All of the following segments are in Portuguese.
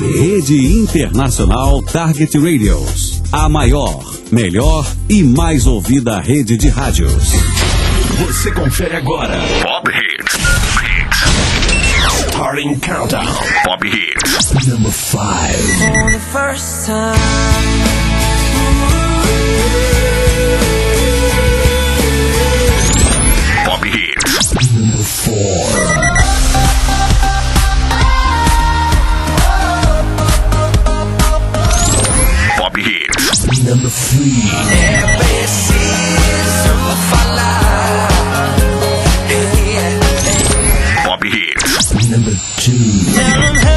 Rede Internacional Target Radios. A maior, melhor e mais ouvida rede de rádios. Você confere agora Pop Hits. Starting Countdown. Pop Hits. Number 5. For the first time. Pop Hits. Number 4. Pop Hits. Number 3. Pop Hits. Number 2.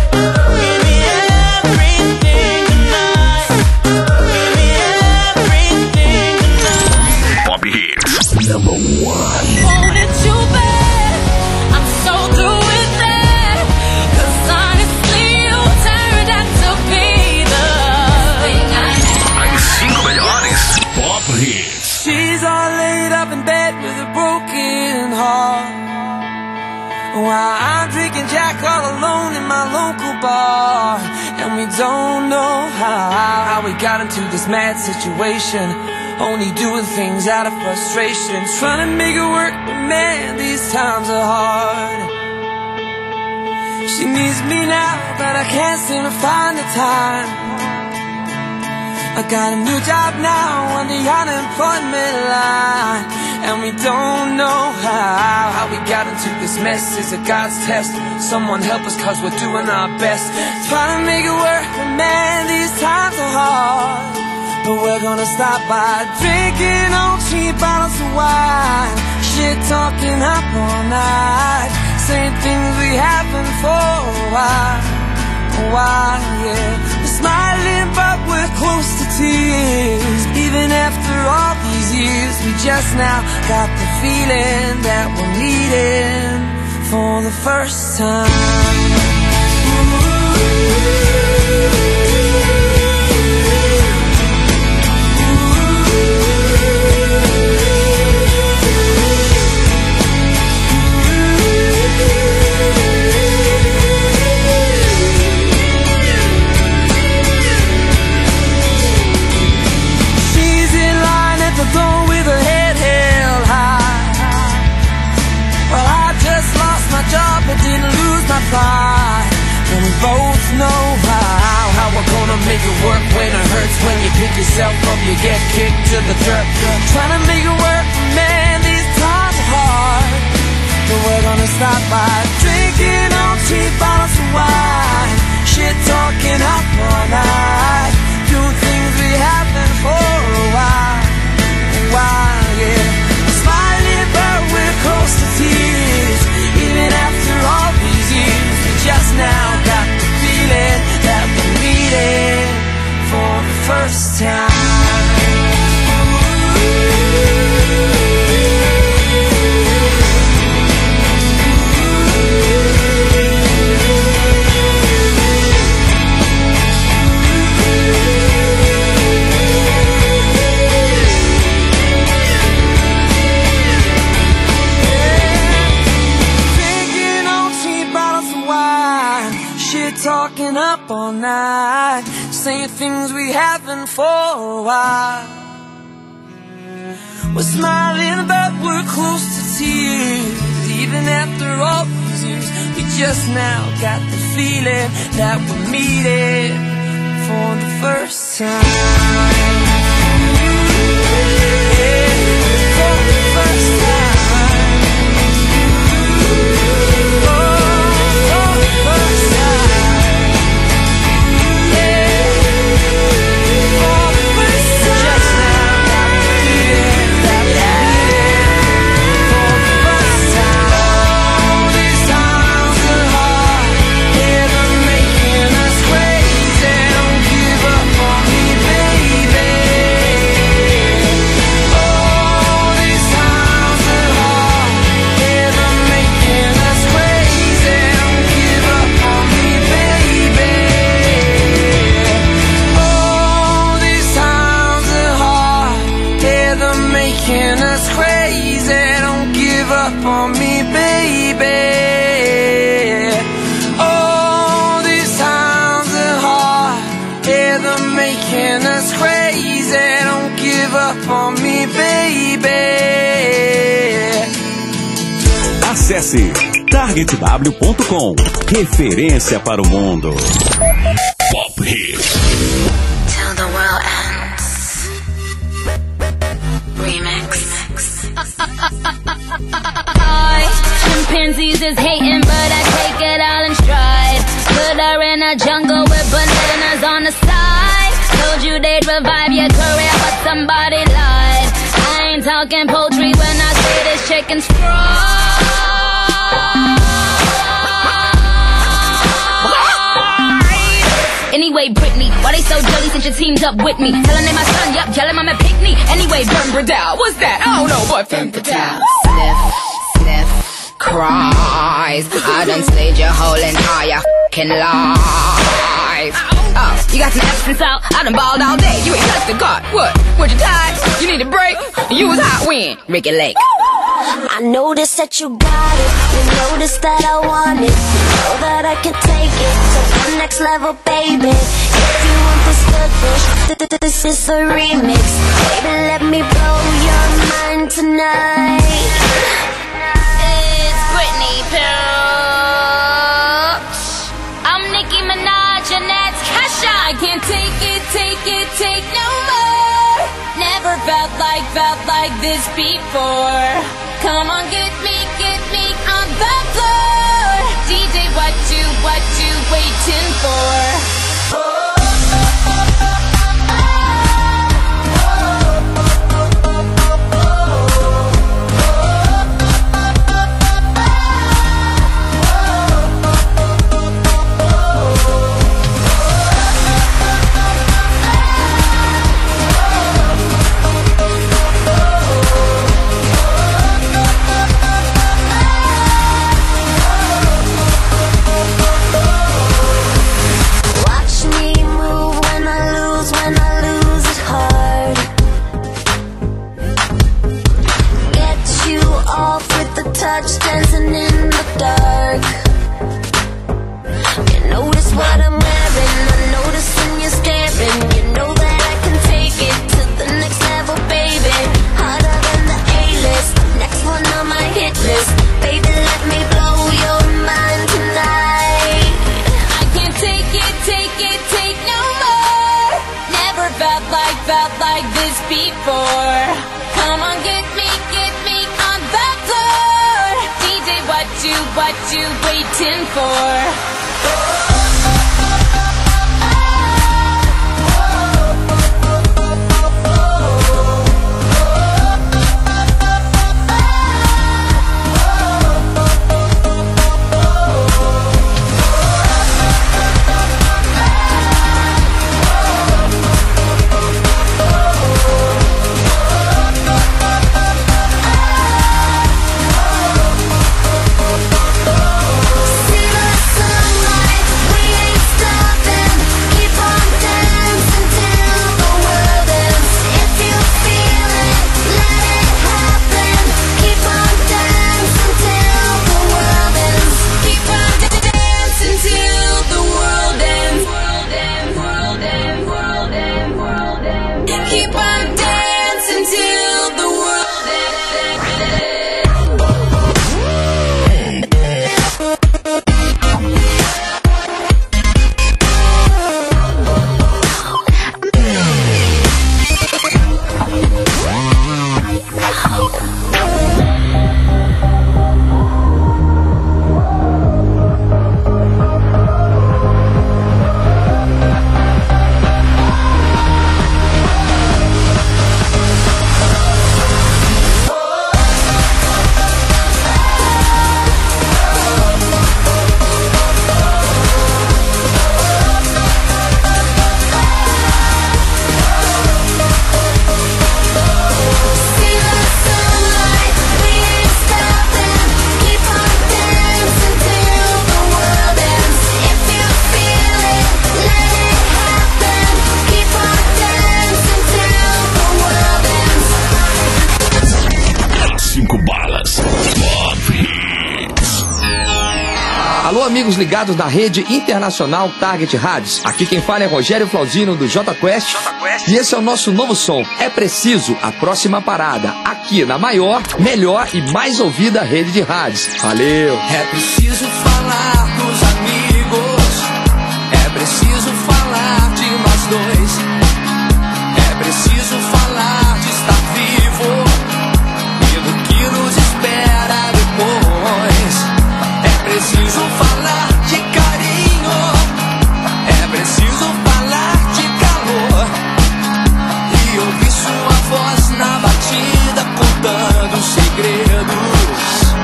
Pop Hits. Number 1. She's all laid up in bed with a broken heart, while I'm drinking Jack all alone in my local bar. And we don't know how we got into this mad situation, only doing things out of frustration, trying to make it work, but man, these times are hard. She needs me now, but I can't seem to find the time. I got a new job now on the unemployment line, and we don't know how we got into this mess. Is it God's test? Someone help us, cause we're doing our best, trying to make it work, but man, these times are hard. But we're gonna stop by drinking on cheap bottles of wine, shit talking up all night, saying things we haven't for a while, yeah. We're smiling but we're close to tears, even after all these years. We just now got the feeling that we're meeting for the first time. But didn't lose my pride, and we both know how we're gonna make it work when it hurts. When you pick yourself up, you get kicked to the dirt. Trying to make it work, man, these times are hard. But we're gonna stop by drinking on cheap bottles of wine, shit talking up all night, doing things we haven't for a while, yeah. Smiling but we're close to tears, even after all these years. We just now got the feeling that we're meeting for the first time. Talking up all night, saying things we haven't for a while. We're smiling but we're close to tears, even after all these years. We just now got the feeling that we're meeting for the first time. Yeah, for the first time. Acesse targetw.com. Referência para o mundo. Pop Hits. Till the world ends. Remix. Chimpanzees is hating, but I take it all in stride. Put her in a jungle with bananas on the side. Told you they'd revive your career, but somebody lied. I ain't talking poultry when I say this chicken's fried. Anyway, Britney, why they so jelly since you teamed up with me? Tell them they my son, yup, tell him I'm a pick-me. Anyway, Femme Fatale, what's that? I don't know, but Femme Fatale. Sniff, cries. I done slayed your whole entire f***ing life. Oh, you got some absence out? I done balled all day. You ain't touched the guard. What? What, you tired? You need a break? You was hot when? Ricky Lake. I noticed that you got it. You noticed that I want it. You know that I can take it to the next level, baby. If you want this good bitch, this is a remix. Baby, let me blow your mind tonight. It's Britney Pilch. I'm Nicki Minaj and that's Kesha. I can't take no more. Never felt like this before. Come on, get me on the floor. DJ, what you waiting for? Touch dancing in the dark. You notice what I'm wearing. I notice when you're staring. You know that I can take it to the next level, baby. Harder than the A-list. Next one on my hit list. Baby, let me blow your mind tonight. I can't take no more. Never felt like this before. Come on, get me on the floor. DJ, what you waiting for? Alô, amigos ligados na rede internacional Target Rádios. Aqui quem fala é Rogério Flauzino do J Quest. E esse é o nosso novo som. É preciso a próxima parada aqui aqui na maior, melhor e mais ouvida rede de rádios. Valeu! É preciso falar dos amigos, é preciso falar de nós dois, é preciso falar de estar vivo e do que nos espera depois. É preciso falar de carinho, é preciso falar de calor e ouvir sua voz na batida contando segredos.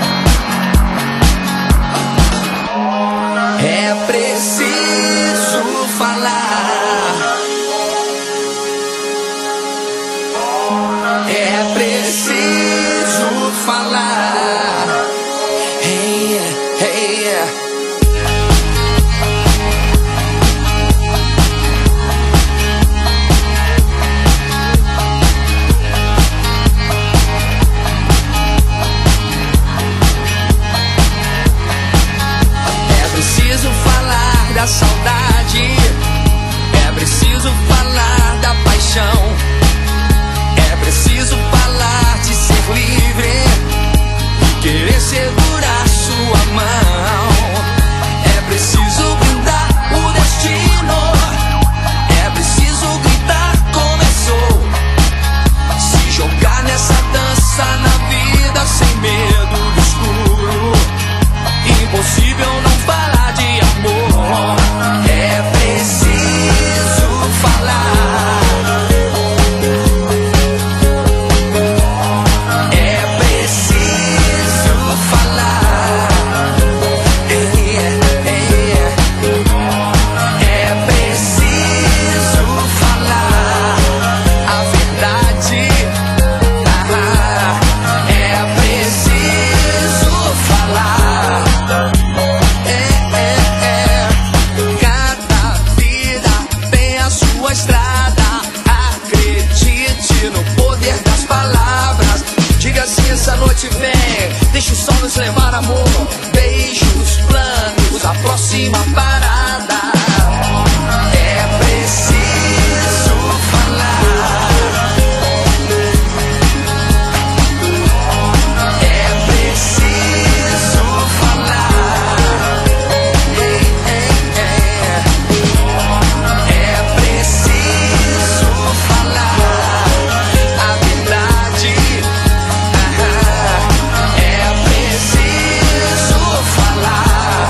É preciso falar, é preciso falar. Hey, hey, yeah. Da saudade, é preciso falar da paixão, é preciso falar de ser livre e querer segurar sua mão. É preciso brindar o destino, é preciso gritar começou, se jogar nessa dança na vida sem medo do escuro. Impossível não falar de amor. É preciso falar, é preciso falar, é preciso falar a verdade, é preciso falar. Cada vida tem a sua estrada. Acredite no poder das palavras. Diga assim: essa noite vem, deixa o sol nos levar, amor. Beijos, planos, a próxima parada. É preciso falar, é preciso falar. É preciso falar a verdade. É preciso falar.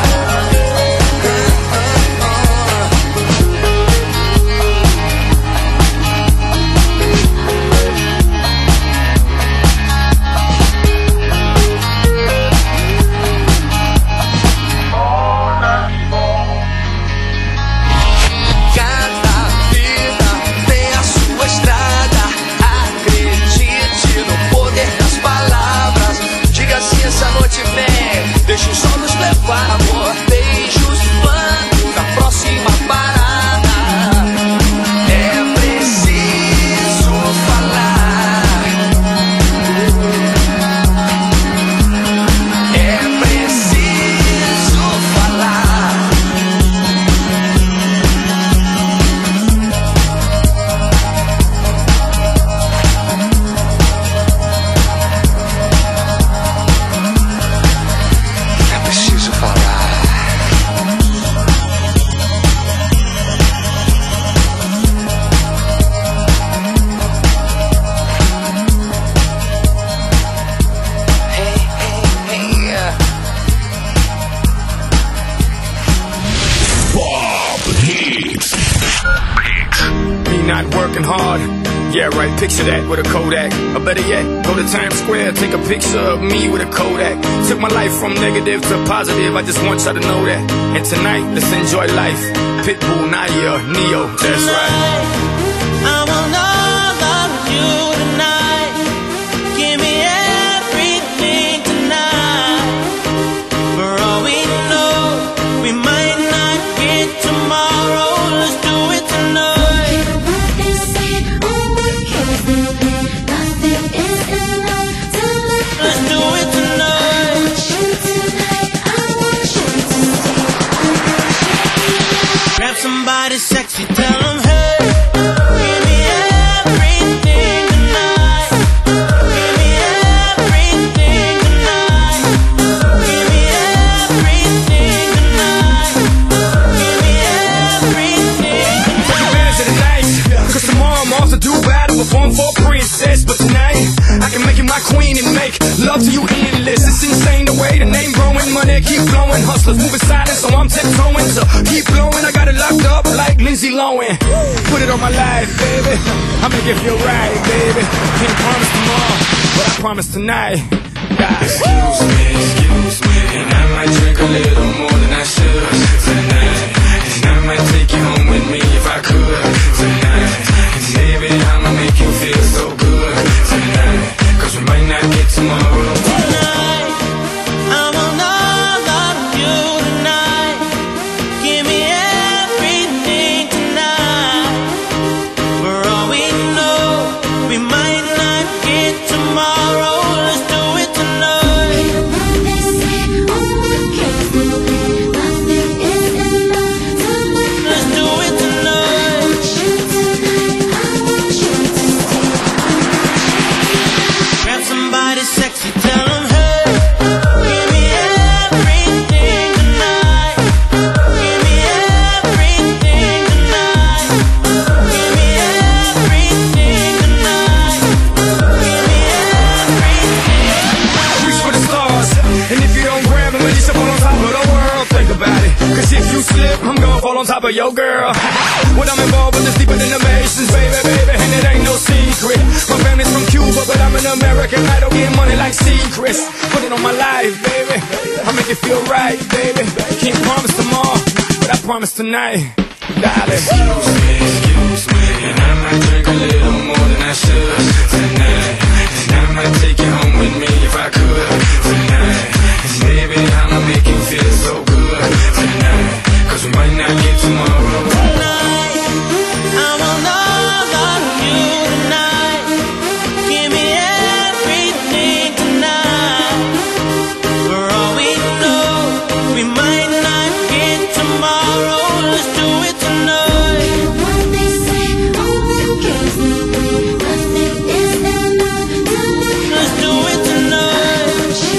Cada vida tem a sua estrada. Acredite no poder das palavras. Diga assim: essa noite vem, deixa o sol nos levar, amor. Beijos, planos, a próxima parada. É preciso falar, é preciso falar. É preciso falar. Hey, hey, hey, yeah. Me not working hard. Yeah, right, picture that with a Kodak. Or better yet, go to Times Square, take a picture of me with a Kodak. Took my life from negative to positive, I just want y'all to know that. And tonight, let's enjoy life. Pitbull, Nadia, Neo, that's right. I will not love you tonight. Give me everything tonight. For all we know, we might not get tomorrow. Let's do it tonight. Let's do it tonight. Grab somebody sexy, tell them hey. Give me everything tonight. Give me make love to you endless. It's insane the way the name growing, money keep flowing. Hustlers moving silent, so I'm tiptoeing. So keep blowing, I got it locked up like Lindsay Lohan. Put it on my life, baby. I make it feel right, baby. Can't promise tomorrow, but I promise tonight. Excuse me, and I might drink a little more than I should tonight. And I might take you home with me if I could tonight. And baby, I'ma make you feel so good tonight. Cause we might not get tomorrow. Tonight, I want all of you tonight. Give me everything tonight. For all we know, we might not get tomorrow. Let's do it tonight. Let's do it tonight. Grab somebody sexy, tell them, hey, give me everything tonight. Give me everything tonight. Give me everything tonight. Give me everything. Reach for the stars, and if you don't grab them, at least fall on top of the world. Think about it, cause if you slip, I'm gonna fall on top of your girl. What I'm involved with is deeper than the Masons, baby, and it ain't no secret. My family's from Cuba, but I'm an American. I don't get money like secrets. Put it on my life, baby. I make it feel right, baby. Can't promise tomorrow, but I promise tonight, darling. Excuse me, and I might drink a little more than I should tonight. And I might take you home with me if I could tonight. And baby, I'ma make you feel so good tonight. Cause we might not get tomorrow. Tonight, I want all of you tonight. Give me everything tonight. For all we know, we might not get tomorrow. Let's do it tonight. Let's do it tonight.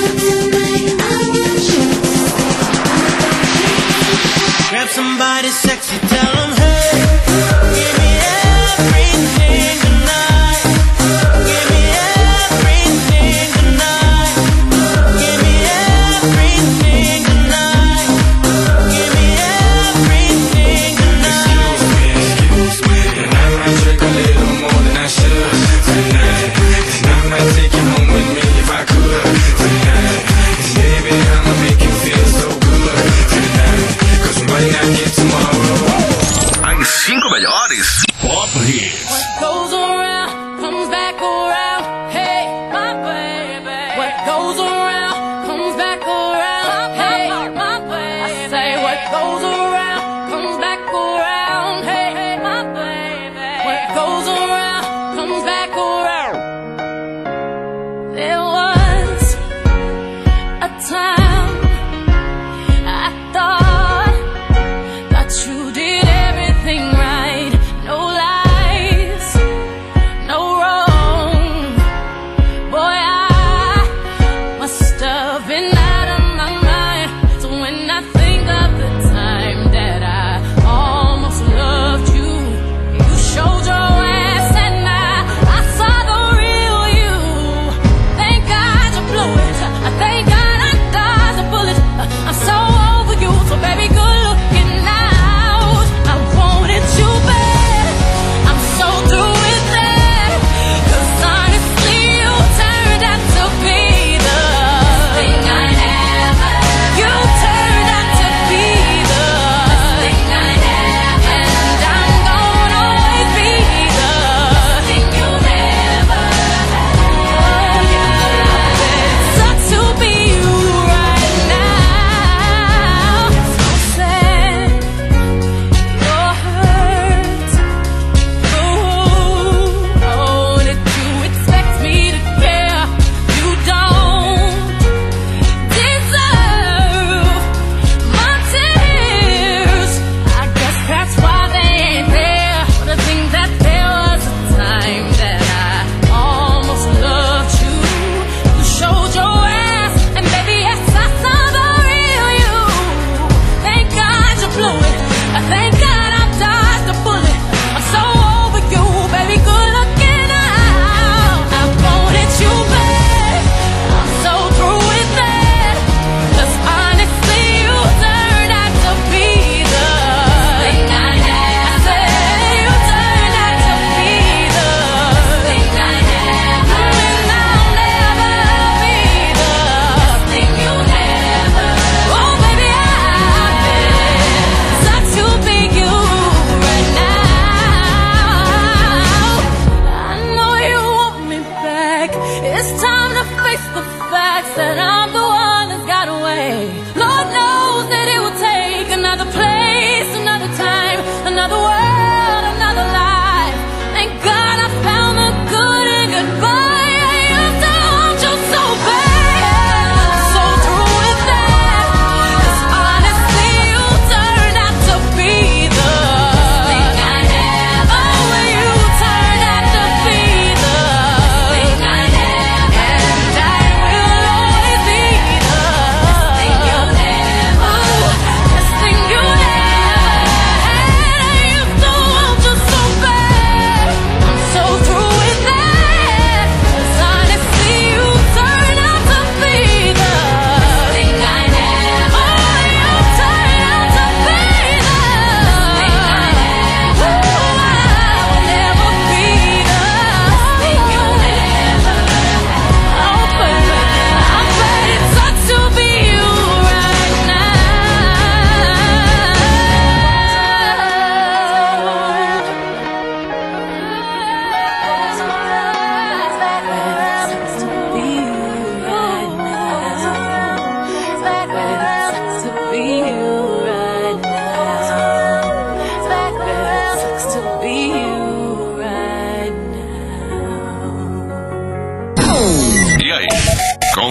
Grab somebody sexy, tell them, hey, give me everything tonight. Give me everything tonight. Give me everything tonight. Give me everything tonight. Excuse me, and I might drink a little more than I should tonight. And I might take you home with me if I could tonight. And baby, I'ma make you feel so good tonight. Cause we might not get tomorrow.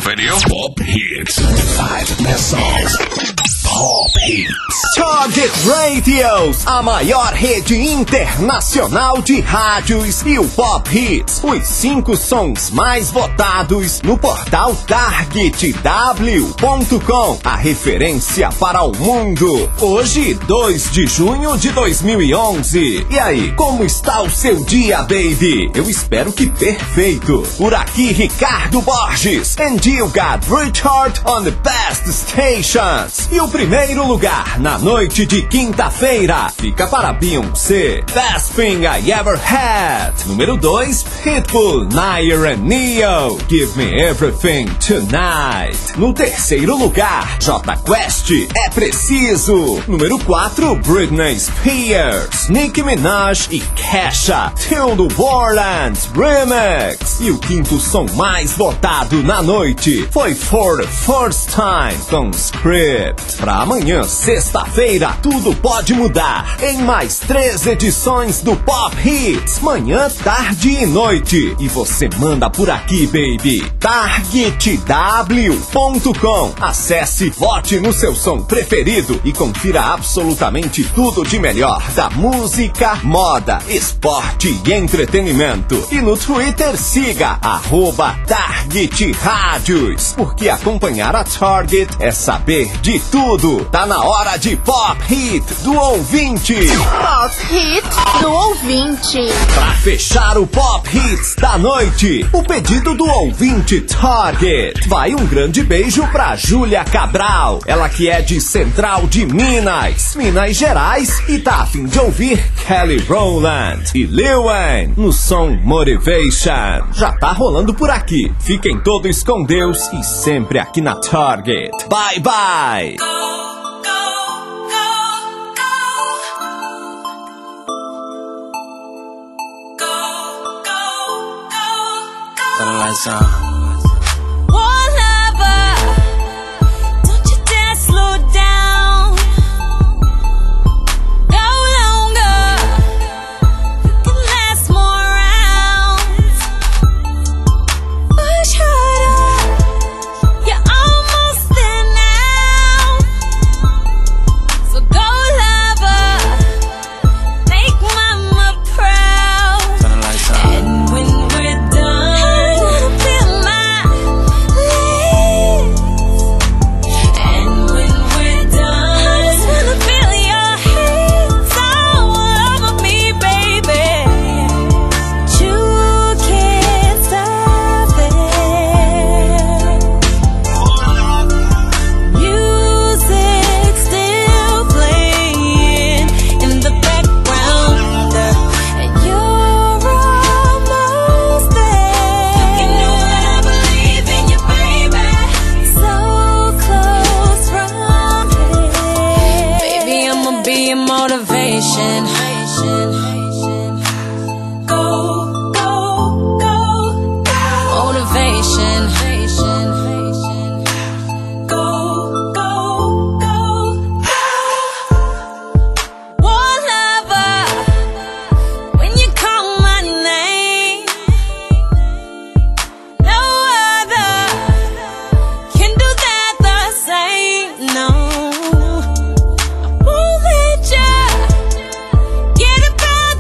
conferiu? Pop Hits. 5 best songs. Pop Hits. Target Radios, a maior rede internacional de rádios, e o Pop Hits, os 5 sons mais votados no portal TargetW.com, a referência para o mundo. Hoje, 2 de junho de 2011. E aí, como está o seu dia, baby? Eu espero que perfeito. Por aqui, Ricardo Borges, and you got Richard on the best stations. E o primeiro lugar na noite de quinta-feira fica para Beyoncé, Best Thing I Ever Had. Número 2, Pitbull, Nair and Neo, Give Me Everything Tonight. No terceiro lugar, Jota Quest, É Preciso. Número 4, Britney Spears, Nicki Minaj e Kesha, Till the Warlands Remix. E o quinto som mais votado na noite foi For the First Time com Script. Pra amanhã, sexta-feira, tudo pode mudar em mais 3 edições do Pop Hits, manhã, tarde e noite. E você manda por aqui, baby. TargetW.com. Acesse, vote no seu som preferido e confira absolutamente tudo de melhor da música, moda, esporte e entretenimento. E no Twitter siga @TargetRádios, porque acompanhar a Target é saber de tudo. Tá na hora de Pop Hit do ouvinte. Pop Hit do ouvinte. Pra fechar o Pop Hits da noite, o pedido do ouvinte Target. Vai um grande beijo pra Júlia Cabral, ela que é de Central de Minas Gerais, e tá a fim de ouvir Kelly Rowland e Lil Wayne no som Motivation. Já tá rolando por aqui. Fiquem todos com Deus e sempre aqui na Target. Bye bye. Turn the lights on. One lover, don't you dare slow down. Go longer, you can last more rounds. Push harder, you're almost there now. So go lover, make mama proud. Turn the lights on. And when we're done, get it back.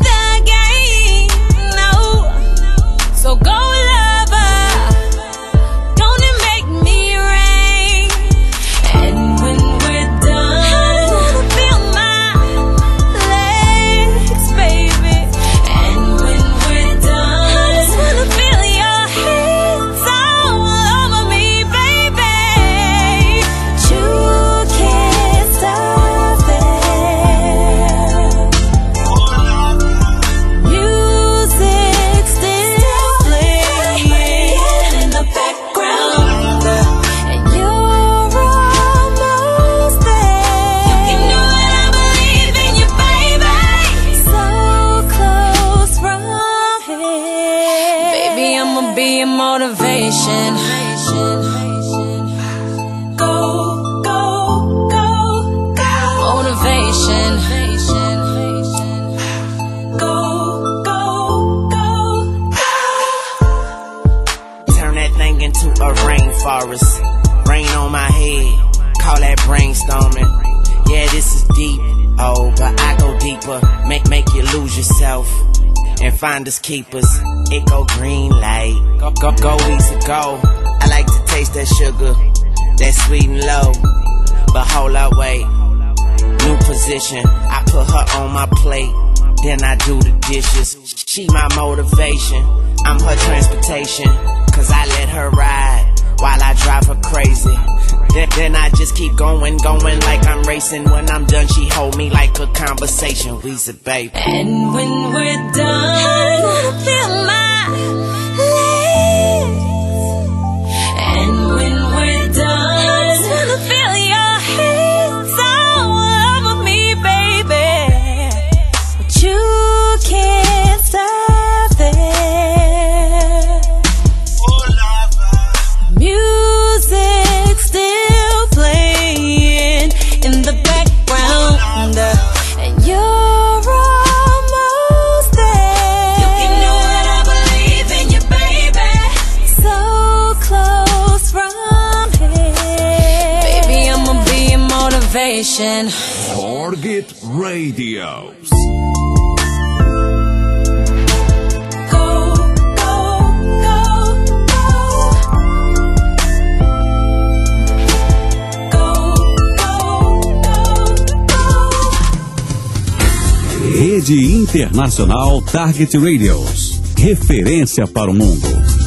brainstorming. Yeah, this is deep, oh, but I go deeper. Make you lose yourself and find us keepers. It go green light, go easy, go. I like to taste that sugar, that sweet and low. But hold up, wait, new position. I put her on my plate, then I do the dishes. She my motivation, I'm her transportation. Cause I let her ride while I drive her crazy. Then I just keep going like I'm racing. When I'm done, she hold me like a conversation. We's a baby. And when we're done, I wanna feel my legs. And when we're done, I just wanna feel your hands all over me, baby. But you can't stop there. Music still playing in the background, and you're almost there. You can know that I believe in you, baby. So close from here, baby. I'ma be your motivation. Target Radios. Rede Internacional Target Radios. Referência para o mundo.